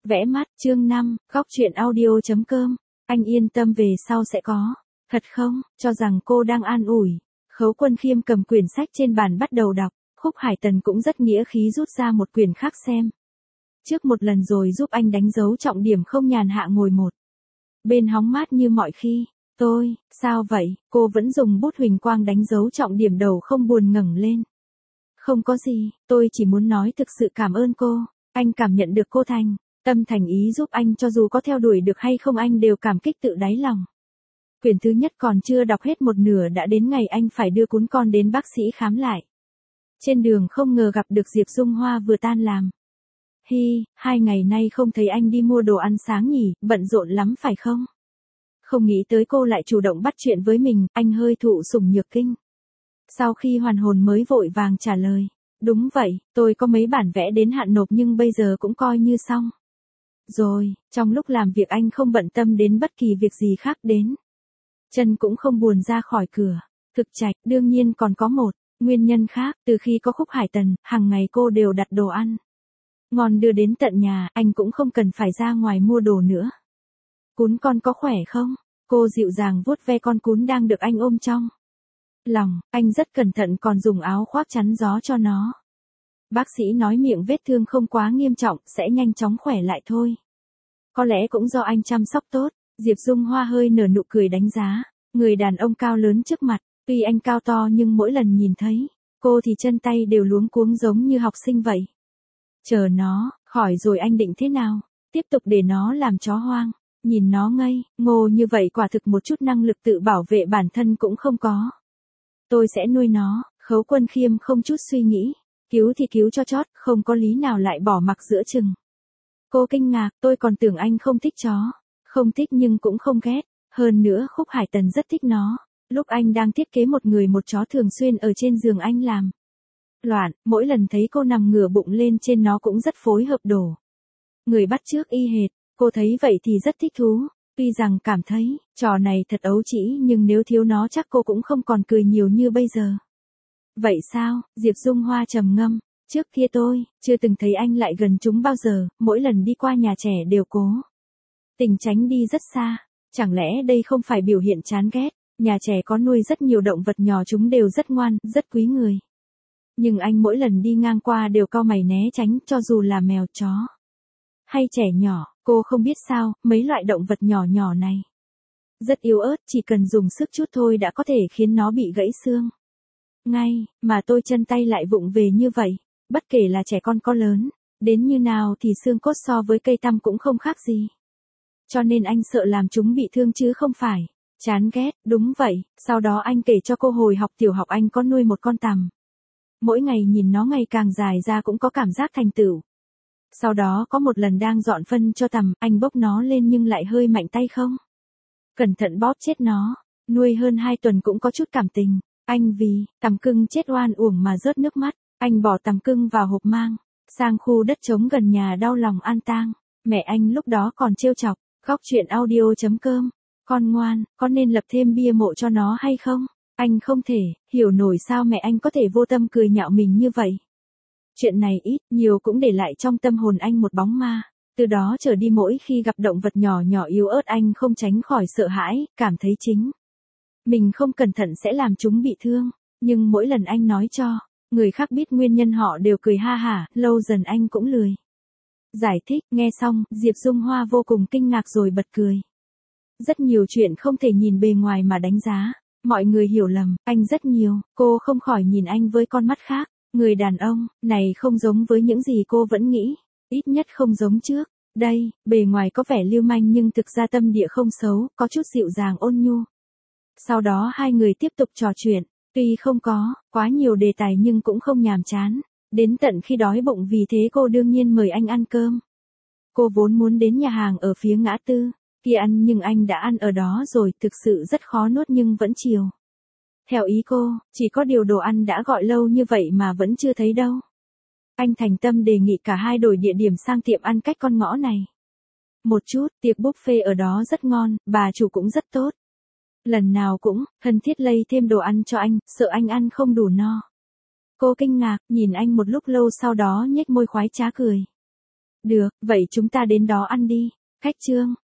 Vẽ mắt, chương 5, góc truyện audio.com. Anh yên tâm về sau sẽ có. Thật không, cho rằng cô đang an ủi. Khấu Quân Khiêm cầm quyển sách trên bàn bắt đầu đọc. Khúc Hải Tần cũng rất nghĩa khí rút ra một quyển khác xem. Trước một lần rồi giúp anh đánh dấu trọng điểm không nhàn hạ ngồi một bên hóng mát như mọi khi. Sao vậy, cô vẫn dùng bút huỳnh quang đánh dấu trọng điểm đầu không buồn ngẩng lên. Không có gì, tôi chỉ muốn nói thực sự cảm ơn cô. Anh cảm nhận được cô tâm thành ý giúp anh, cho dù có theo đuổi được hay không anh đều cảm kích tự đáy lòng. Quyển thứ nhất còn chưa đọc hết một nửa đã đến ngày anh phải đưa cún con đến bác sĩ khám lại. Trên đường không ngờ gặp được Diệp Dung Hoa vừa tan làm. 2 ngày nay không thấy anh đi mua đồ ăn sáng nhỉ, bận rộn lắm phải không? Không nghĩ tới cô lại chủ động bắt chuyện với mình, anh hơi thụ sủng nhược kinh. Sau khi hoàn hồn mới vội vàng trả lời. Đúng vậy, tôi có mấy bản vẽ đến hạn nộp nhưng bây giờ cũng coi như xong. Rồi, trong lúc làm việc anh không bận tâm đến bất kỳ việc gì khác đến. Chân cũng không buồn ra khỏi cửa. Thực trạch, đương nhiên còn có một nguyên nhân khác, từ khi có Khúc Hải Tần, hàng ngày cô đều đặt đồ ăn ngon đưa đến tận nhà, anh cũng không cần phải ra ngoài mua đồ nữa. Cún con có khỏe không? Cô dịu dàng vuốt ve con cún đang được anh ôm trong lòng, anh rất cẩn thận còn dùng áo khoác chắn gió cho nó. Bác sĩ nói miệng vết thương không quá nghiêm trọng, sẽ nhanh chóng khỏe lại thôi. Có lẽ cũng do anh chăm sóc tốt. Diệp Dung Hoa hơi nở nụ cười đánh giá người đàn ông cao lớn trước mặt. Tuy anh cao to nhưng mỗi lần nhìn thấy cô thì chân tay đều luống cuống giống như học sinh vậy. Chờ nó khỏi rồi anh định thế nào? Tiếp tục để nó làm chó hoang. Nhìn nó ngây ngô như vậy quả thực một chút năng lực tự bảo vệ bản thân cũng không có. Tôi sẽ nuôi nó. Khấu Quân Khiêm không chút suy nghĩ. Cứu thì cứu cho chót, không có lý nào lại bỏ mặc giữa chừng. Cô kinh ngạc, tôi còn tưởng anh không thích chó. Không thích nhưng cũng không ghét. Hơn nữa Khúc Hải Tần rất thích nó. Lúc anh đang thiết kế một người một chó thường xuyên ở trên giường anh làm loạn, mỗi lần thấy cô nằm ngửa bụng lên trên nó cũng rất phối hợp đổ. Người bắt chước y hệt, cô thấy vậy thì rất thích thú. Tuy rằng cảm thấy trò này thật ấu trĩ nhưng nếu thiếu nó chắc cô cũng không còn cười nhiều như bây giờ. Vậy sao? Diệp Dung Hoa trầm ngâm. Trước kia tôi chưa từng thấy anh lại gần chúng bao giờ, mỗi lần đi qua nhà trẻ đều cố tình tránh đi rất xa. Chẳng lẽ đây không phải biểu hiện chán ghét? Nhà trẻ có nuôi rất nhiều động vật nhỏ, chúng đều rất ngoan, rất quý người. Nhưng anh mỗi lần đi ngang qua đều cau mày né tránh, cho dù là mèo chó hay trẻ nhỏ. Cô không biết sao, mấy loại động vật nhỏ nhỏ này rất yếu ớt, chỉ cần dùng sức chút thôi đã có thể khiến nó bị gãy xương ngay, mà tôi chân tay lại vụng về như vậy. Bất kể là trẻ con có lớn đến như nào thì xương cốt so với cây tăm cũng không khác gì. Cho nên anh sợ làm chúng bị thương chứ không phải chán ghét. Đúng vậy, sau đó anh kể cho cô hồi học tiểu học anh có nuôi một con tằm. Mỗi ngày nhìn nó ngày càng dài ra cũng có cảm giác thành tựu. Sau đó có một lần đang dọn phân cho tằm, anh bốc nó lên nhưng lại hơi mạnh tay không cẩn thận bóp chết nó. Nuôi hơn 2 tuần cũng có chút cảm tình. Anh vì tằm cưng chết oan uổng mà rớt nước mắt. Anh bỏ tằm cưng vào hộp mang sang khu đất trống gần nhà đau lòng an tang. Mẹ anh lúc đó còn trêu chọc. Góc truyện audio.com. Con ngoan, có nên lập thêm bia mộ cho nó hay không? Anh không thể hiểu nổi sao mẹ anh có thể vô tâm cười nhạo mình như vậy. Chuyện này ít nhiều cũng để lại trong tâm hồn anh một bóng ma. Từ đó trở đi mỗi khi gặp động vật nhỏ nhỏ yếu ớt anh không tránh khỏi sợ hãi, cảm thấy chính mình không cẩn thận sẽ làm chúng bị thương. Nhưng mỗi lần anh nói cho người khác biết nguyên nhân họ đều cười ha hả, lâu dần anh cũng lười giải thích. Nghe xong, Diệp Dung Hoa vô cùng kinh ngạc rồi bật cười. Rất nhiều chuyện không thể nhìn bề ngoài mà đánh giá. Mọi người hiểu lầm, anh rất nhiều. Cô không khỏi nhìn anh với con mắt khác. Người đàn ông này không giống với những gì cô vẫn nghĩ. Ít nhất không giống trước. Đây, bề ngoài có vẻ lưu manh nhưng thực ra tâm địa không xấu, có chút dịu dàng ôn nhu. Sau đó hai người tiếp tục trò chuyện. Tuy không có quá nhiều đề tài nhưng cũng không nhàm chán. Đến tận khi đói bụng vì thế cô đương nhiên mời anh ăn cơm. Cô vốn muốn đến nhà hàng ở phía ngã tư kia ăn nhưng anh đã ăn ở đó rồi, thực sự rất khó nuốt nhưng vẫn chiều theo ý cô. Chỉ có điều đồ ăn đã gọi lâu như vậy mà vẫn chưa thấy đâu. Anh thành tâm đề nghị cả hai đổi địa điểm sang tiệm ăn cách con ngõ này một chút. Tiệc buffet ở đó rất ngon, bà chủ cũng rất tốt. Lần nào cũng thân thiết lây thêm đồ ăn cho anh, sợ anh ăn không đủ no. Cô kinh ngạc, nhìn anh một lúc lâu sau đó nhếch môi khoái trá cười. Được, vậy chúng ta đến đó ăn đi. Khách Trương,